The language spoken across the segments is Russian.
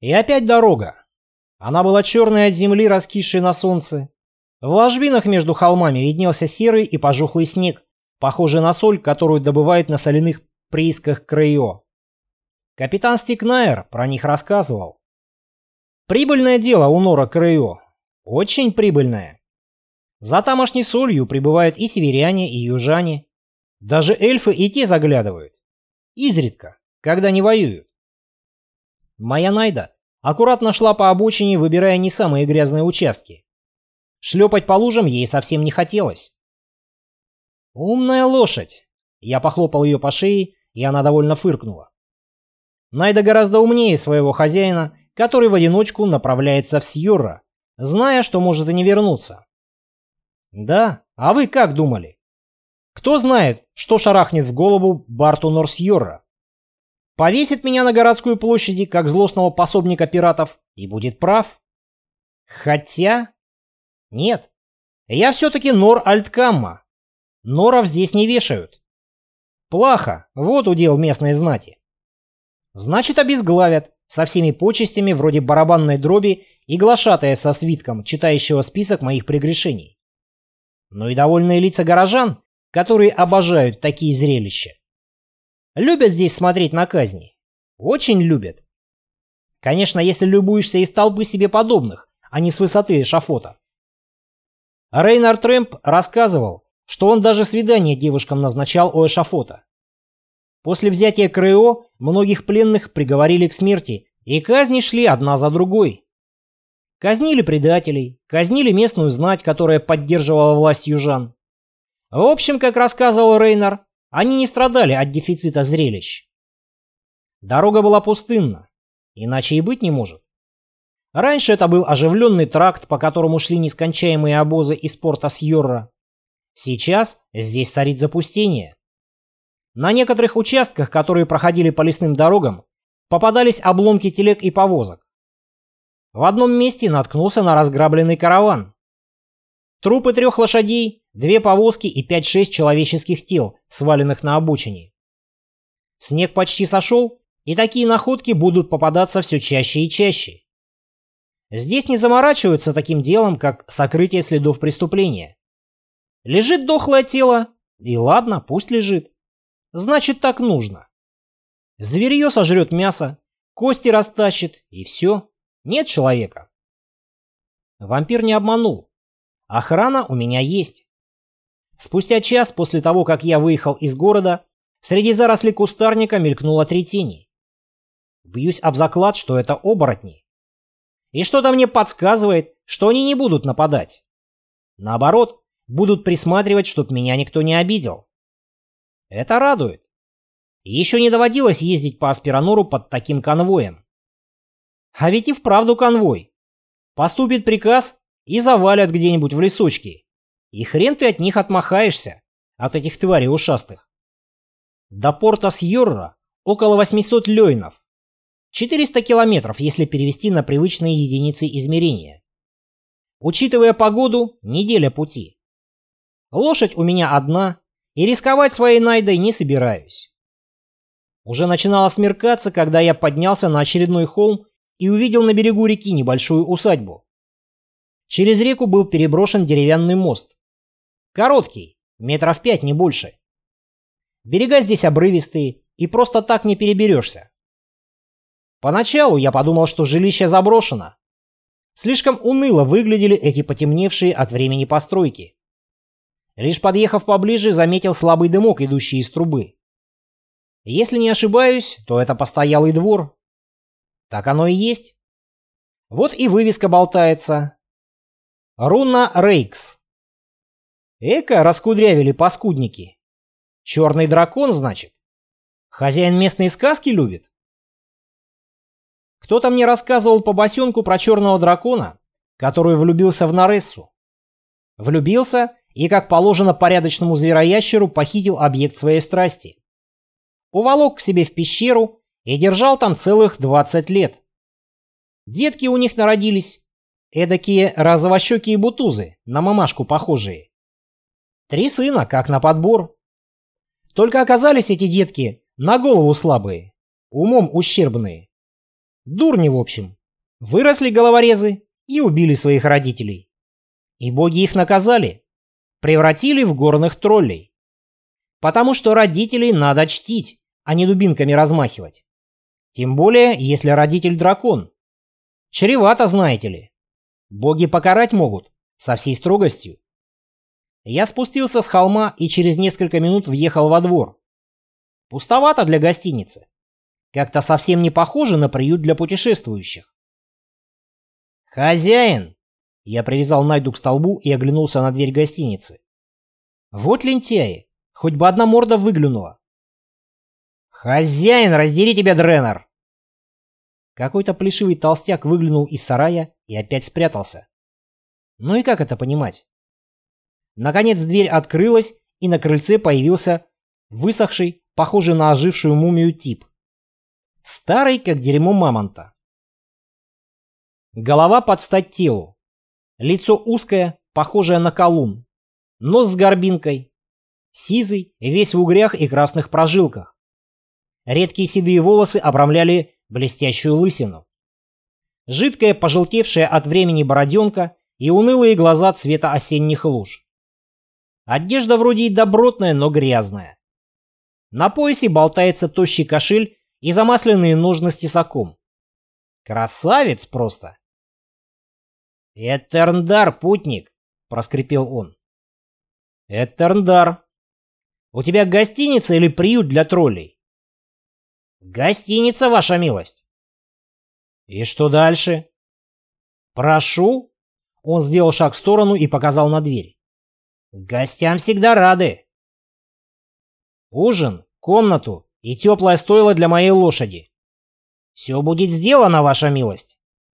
И опять дорога. Она была черной от земли, раскисшей на солнце. В ложбинах между холмами виднелся серый и пожухлый снег, похожий на соль, которую добывают на соляных приисках Крейо. Капитан Стикнайер про них рассказывал. Прибыльное дело у Нора Крейо. Очень прибыльное. За тамошней солью прибывают и северяне, и южане. Даже эльфы и те заглядывают. Изредка, когда не воюют. Моя Найда аккуратно шла по обочине, выбирая не самые грязные участки. Шлепать по лужам ей совсем не хотелось. «Умная лошадь!» Я похлопал ее по шее, и она довольно фыркнула. Найда гораздо умнее своего хозяина, который в одиночку направляется в Сьорра, зная, что может и не вернуться. Да, а вы как думали? Кто знает, что шарахнет в голову Барту Норсьорра? Повесит меня на городской площади, как злостного пособника пиратов, и будет прав. Хотя... Нет, я все-таки Нор Альткамма. Норов здесь не вешают. Плохо, вот удел местной знати. Значит, обезглавят, со всеми почестями вроде барабанной дроби и глашатая со свитком, читающего список моих прегрешений. Но и довольные лица горожан, которые обожают такие зрелища. Любят здесь смотреть на казни. Очень любят. Конечно, если любуешься из толпы себе подобных, а не с высоты эшафота. Рейнар Трэмп рассказывал, что он даже свидание девушкам назначал у эшафота. После взятия Крейо многих пленных приговорили к смерти, и казни шли одна за другой. Казнили предателей, казнили местную знать, которая поддерживала власть южан. В общем, как рассказывал Рейнар, они не страдали от дефицита зрелищ. Дорога была пустынна, иначе и быть не может. Раньше это был оживленный тракт, по которому шли нескончаемые обозы из порта Сьорра. Сейчас здесь царит запустение. На некоторых участках, которые проходили по лесным дорогам, попадались обломки телег и повозок. В одном месте наткнулся на разграбленный караван. Трупы 3 лошадей, 2 повозки и 5-6 человеческих тел, сваленных на обочине. Снег почти сошел, и такие находки будут попадаться все чаще и чаще. Здесь не заморачиваются таким делом, как сокрытие следов преступления. Лежит дохлое тело, и ладно, пусть лежит. Значит, так нужно. Зверье сожрет мясо, кости растащит, и все. Нет человека. Вампир не обманул. Охрана у меня есть. Спустя час после того, как я выехал из города, среди зарослей кустарника мелькнуло 3 тени. Бьюсь об заклад, что это оборотни. И что-то мне подсказывает, что они не будут нападать. Наоборот, будут присматривать, чтоб меня никто не обидел. Это радует. Еще не доводилось ездить по Аспиранору под таким конвоем. А ведь и вправду конвой. Поступит приказ и завалят где-нибудь в лесочке. И хрен ты от них отмахаешься, от этих тварей ушастых. До порта Сьорра около 800 лёйнов. 400 километров, если перевести на привычные единицы измерения. Учитывая погоду, неделя пути. Лошадь у меня одна, и рисковать своей Найдой не собираюсь. Уже начинало смеркаться, когда я поднялся на очередной холм и увидел на берегу реки небольшую усадьбу. Через реку был переброшен деревянный мост. Короткий, 5 метров, не больше. Берега здесь обрывистые, и просто так не переберешься. Поначалу я подумал, что жилище заброшено. Слишком уныло выглядели эти потемневшие от времени постройки. Лишь подъехав поближе, заметил слабый дымок, идущий из трубы. Если не ошибаюсь, то это постоялый двор. Так оно и есть. Вот и вывеска болтается. Руна Рейкс. Эка раскудрявили паскудники. Черный дракон, значит? Хозяин местные сказки любит? Кто-то мне рассказывал по босенку про черного дракона, который влюбился в Нарессу. Влюбился и, как положено порядочному звероящеру, похитил объект своей страсти. Уволок к себе в пещеру и держал там целых 20 лет. Детки у них народились, эдакие розовощекие бутузы, на мамашку похожие. 3 сына, как на подбор. Только оказались эти детки на голову слабые, умом ущербные. Дурни, в общем. Выросли головорезы и убили своих родителей. И боги их наказали. Превратили в горных троллей. Потому что родителей надо чтить, а не дубинками размахивать. Тем более, если родитель дракон. Чревато, знаете ли. Боги покарать могут, со всей строгостью. Я спустился с холма и через несколько минут въехал во двор. Пустовато для гостиницы. Как-то совсем не похоже на приют для путешествующих. «Хозяин!» Я привязал Найду к столбу и оглянулся на дверь гостиницы. Вот лентяи, хоть бы одна морда выглянула. «Хозяин, раздери тебя, Дренер!» Какой-то плешивый толстяк выглянул из сарая и опять спрятался. Ну и как это понимать? Наконец дверь открылась, и на крыльце появился высохший, похожий на ожившую мумию тип. Старый, как дерьмо мамонта. Голова под стать телу. Лицо узкое, похожее на колун. Нос с горбинкой. Сизый, весь в угрях и красных прожилках. Редкие седые волосы обрамляли блестящую лысину. Жидкая, пожелтевшая от времени бороденка и унылые глаза цвета осенних луж. Одежда вроде и добротная, но грязная. На поясе болтается тощий кошель и замасленные ножны с тесаком. Красавец просто! «Этерндар, путник!» — проскрипел он. «Этерндар. У тебя гостиница или приют для троллей?» «Гостиница, ваша милость». «И что дальше?» «Прошу». Он сделал шаг в сторону и показал на дверь. «Гостям всегда рады». «Ужин, комнату и теплое стойло для моей лошади. Все будет сделано, ваша милость».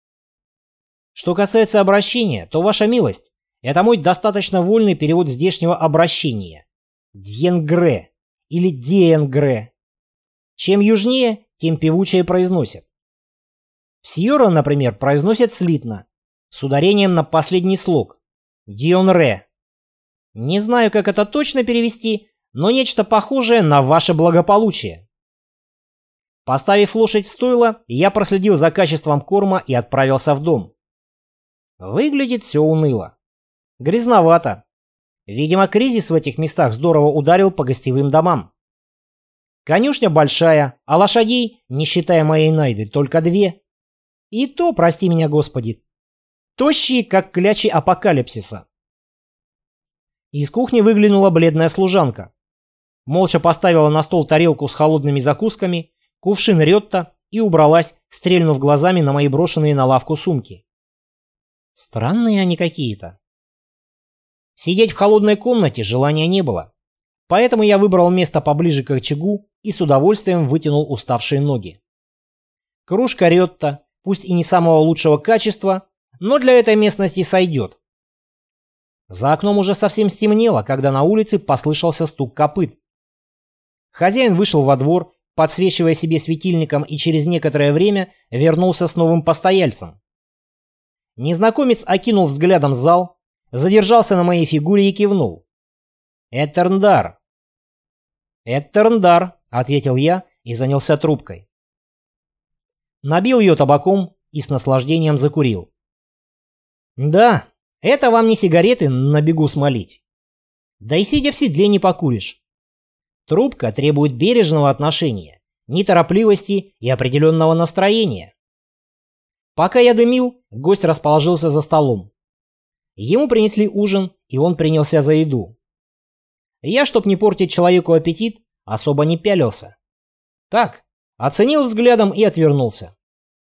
Что касается обращения, то ваша милость — это мой достаточно вольный перевод здешнего обращения. Дьенгре или Диенгре. Чем южнее, тем певучее произносят. В Сьорро, например, произносят слитно, с ударением на последний слог. Дионре. Не знаю, как это точно перевести, но нечто похожее на ваше благополучие. Поставив лошадь в стойло, я проследил за качеством корма и отправился в дом. Выглядит все уныло. Грязновато. Видимо, кризис в этих местах здорово ударил по гостевым домам. Конюшня большая, а лошадей, не считая моей Найды, только 2. И то, прости меня, Господи, тощие, как клячи апокалипсиса. Из кухни выглянула бледная служанка. Молча поставила на стол тарелку с холодными закусками, кувшин рётта и убралась, стрельнув глазами на мои брошенные на лавку сумки. Странные они какие-то. Сидеть в холодной комнате желания не было, поэтому я выбрал место поближе к очагу и с удовольствием вытянул уставшие ноги. Кружка рётта, пусть и не самого лучшего качества, но для этой местности сойдет. За окном уже совсем стемнело, когда на улице послышался стук копыт. Хозяин вышел во двор, подсвечивая себе светильником, и через некоторое время вернулся с новым постояльцем. Незнакомец окинул взглядом зал, задержался на моей фигуре и кивнул. «Этерндар». «Этерндар», — ответил я и занялся трубкой. Набил ее табаком и с наслаждением закурил. «Да, это вам не сигареты на бегу смолить. Да и сидя в седле не покуришь. Трубка требует бережного отношения, неторопливости и определенного настроения». Пока я дымил, гость расположился за столом. Ему принесли ужин, и он принялся за еду. Я, чтоб не портить человеку аппетит, особо не пялился. Так, оценил взглядом и отвернулся.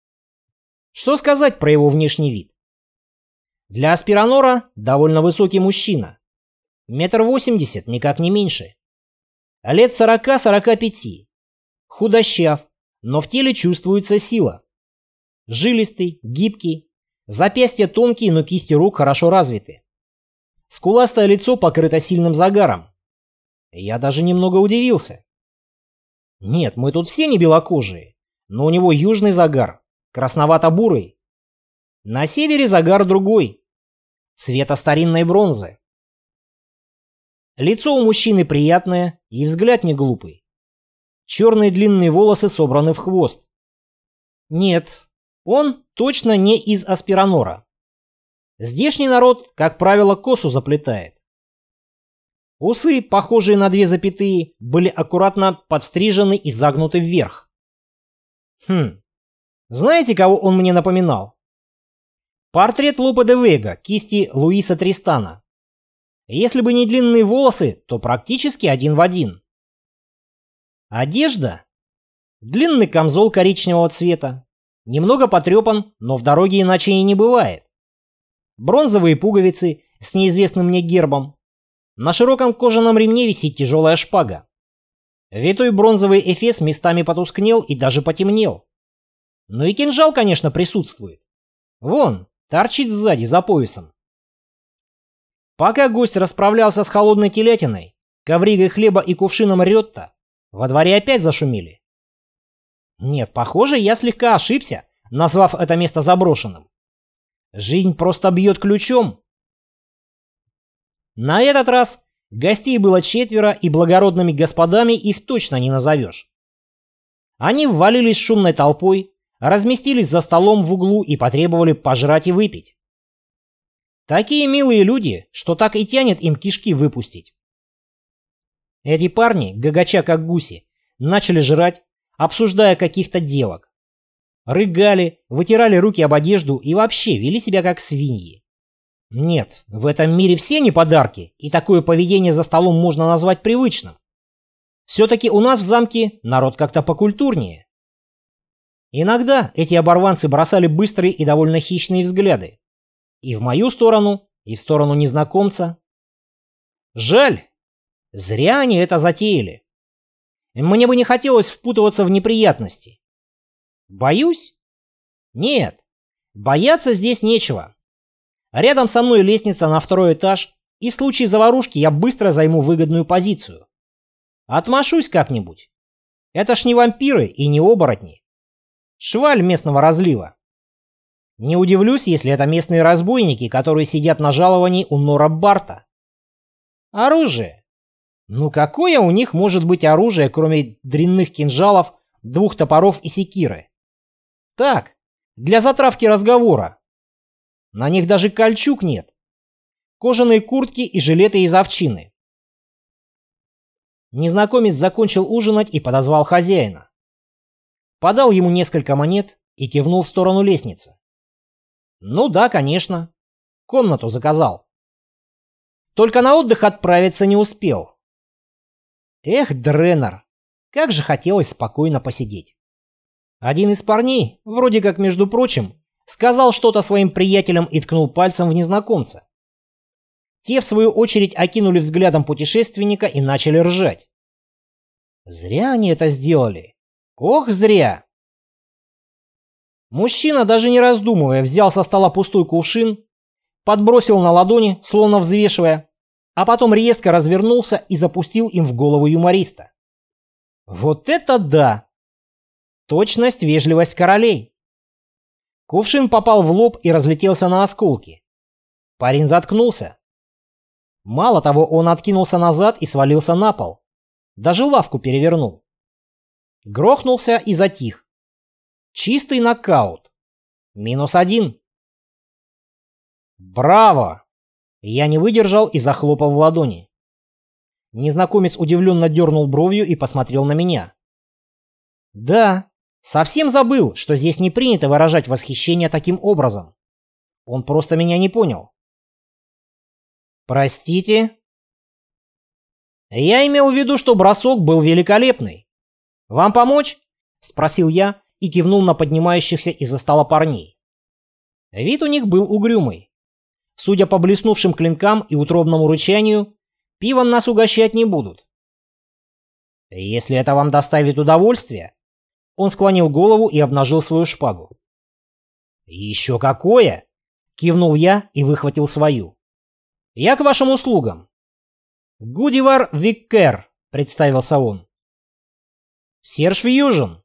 Что сказать про его внешний вид? Для Аспиранора довольно высокий мужчина. 1,80 м, никак не меньше. Лет 40-45. Худощав, но в теле чувствуется сила. Жилистый, гибкий, запястья тонкие, но кисти рук хорошо развиты. Скуластое лицо покрыто сильным загаром. Я даже немного удивился. Нет, мы тут все не белокожие, но у него южный загар, красновато-бурый. На севере загар другой, цвета старинной бронзы. Лицо у мужчины приятное и взгляд не глупый. Черные длинные волосы собраны в хвост. Нет, Он точно не из Аспиранора. Здешний народ, как правило, косу заплетает. Усы, похожие на 2 запятые, были аккуратно подстрижены и загнуты вверх. Знаете, кого он мне напоминал? Портрет Лопе де Вега кисти Луиса Тристана. Если бы не длинные волосы, то практически один в один. Одежда? Длинный камзол коричневого цвета. Немного потрепан, но в дороге иначе и не бывает. Бронзовые пуговицы с неизвестным мне гербом. На широком кожаном ремне висит тяжелая шпага. Витой бронзовый эфес местами потускнел и даже потемнел. Ну и кинжал, конечно, присутствует. Вон, торчит сзади за поясом. Пока гость расправлялся с холодной телятиной, ковригой хлеба и кувшином рётта, во дворе опять зашумели. Нет, похоже, я слегка ошибся, назвав это место заброшенным. Жизнь просто бьет ключом. На этот раз гостей было 4, и благородными господами их точно не назовешь. Они ввалились шумной толпой, разместились за столом в углу и потребовали пожрать и выпить. Такие милые люди, что так и тянет им кишки выпустить. Эти парни, гагача как гуси, начали жрать, обсуждая каких-то девок. Рыгали, вытирали руки об одежду и вообще вели себя как свиньи. Нет, в этом мире все не подарки, и такое поведение за столом можно назвать привычным. Все-таки у нас в замке народ как-то покультурнее. Иногда эти оборванцы бросали быстрые и довольно хищные взгляды. И в мою сторону, и в сторону незнакомца. Жаль. Зря они это затеяли. Мне бы не хотелось впутываться в неприятности. Боюсь? Нет. Бояться здесь нечего. Рядом со мной лестница на 2-й этаж, и в случае заварушки я быстро займу выгодную позицию. Отмашусь как-нибудь. Это ж не вампиры и не оборотни. Шваль местного разлива. Не удивлюсь, если это местные разбойники, которые сидят на жаловании у Нора Барта. Оружие. Ну какое у них может быть оружие, кроме дрянных кинжалов, 2 топоров и секиры? Так, для затравки разговора. На них даже кольчуг нет. Кожаные куртки и жилеты из овчины. Незнакомец закончил ужинать и подозвал хозяина. Подал ему несколько монет и кивнул в сторону лестницы. Ну да, конечно. Комнату заказал. Только на отдых отправиться не успел. Эх, Дреннер, как же хотелось спокойно посидеть. Один из парней, вроде как между прочим, сказал что-то своим приятелям и ткнул пальцем в незнакомца. Те, в свою очередь, окинули взглядом путешественника и начали ржать. Зря они это сделали. Ох, зря. Мужчина, даже не раздумывая, взял со стола пустой кувшин, подбросил на ладони, словно взвешивая, а потом резко развернулся и запустил им в голову юмориста. Вот это да! Точность, вежливость королей. Кувшин попал в лоб и разлетелся на осколки. Парень заткнулся. Мало того, он откинулся назад и свалился на пол. Даже лавку перевернул. Грохнулся и затих. Чистый нокаут. -1. Браво! Я не выдержал и захлопал в ладони. Незнакомец удивленно дернул бровью и посмотрел на меня. Да, совсем забыл, что здесь не принято выражать восхищение таким образом. Он просто меня не понял. Простите? Я имел в виду, что бросок был великолепный. Вам помочь? Спросил я и кивнул на поднимающихся из-за стола парней. Вид у них был угрюмый. Судя по блеснувшим клинкам и утробному рычанию, пивом нас угощать не будут. Если это вам доставит удовольствие... Он склонил голову и обнажил свою шпагу. «Еще какое!» — кивнул я и выхватил свою. «Я к вашим услугам». «Гудивар Виккер», — представился он. «Серж Фьюжн».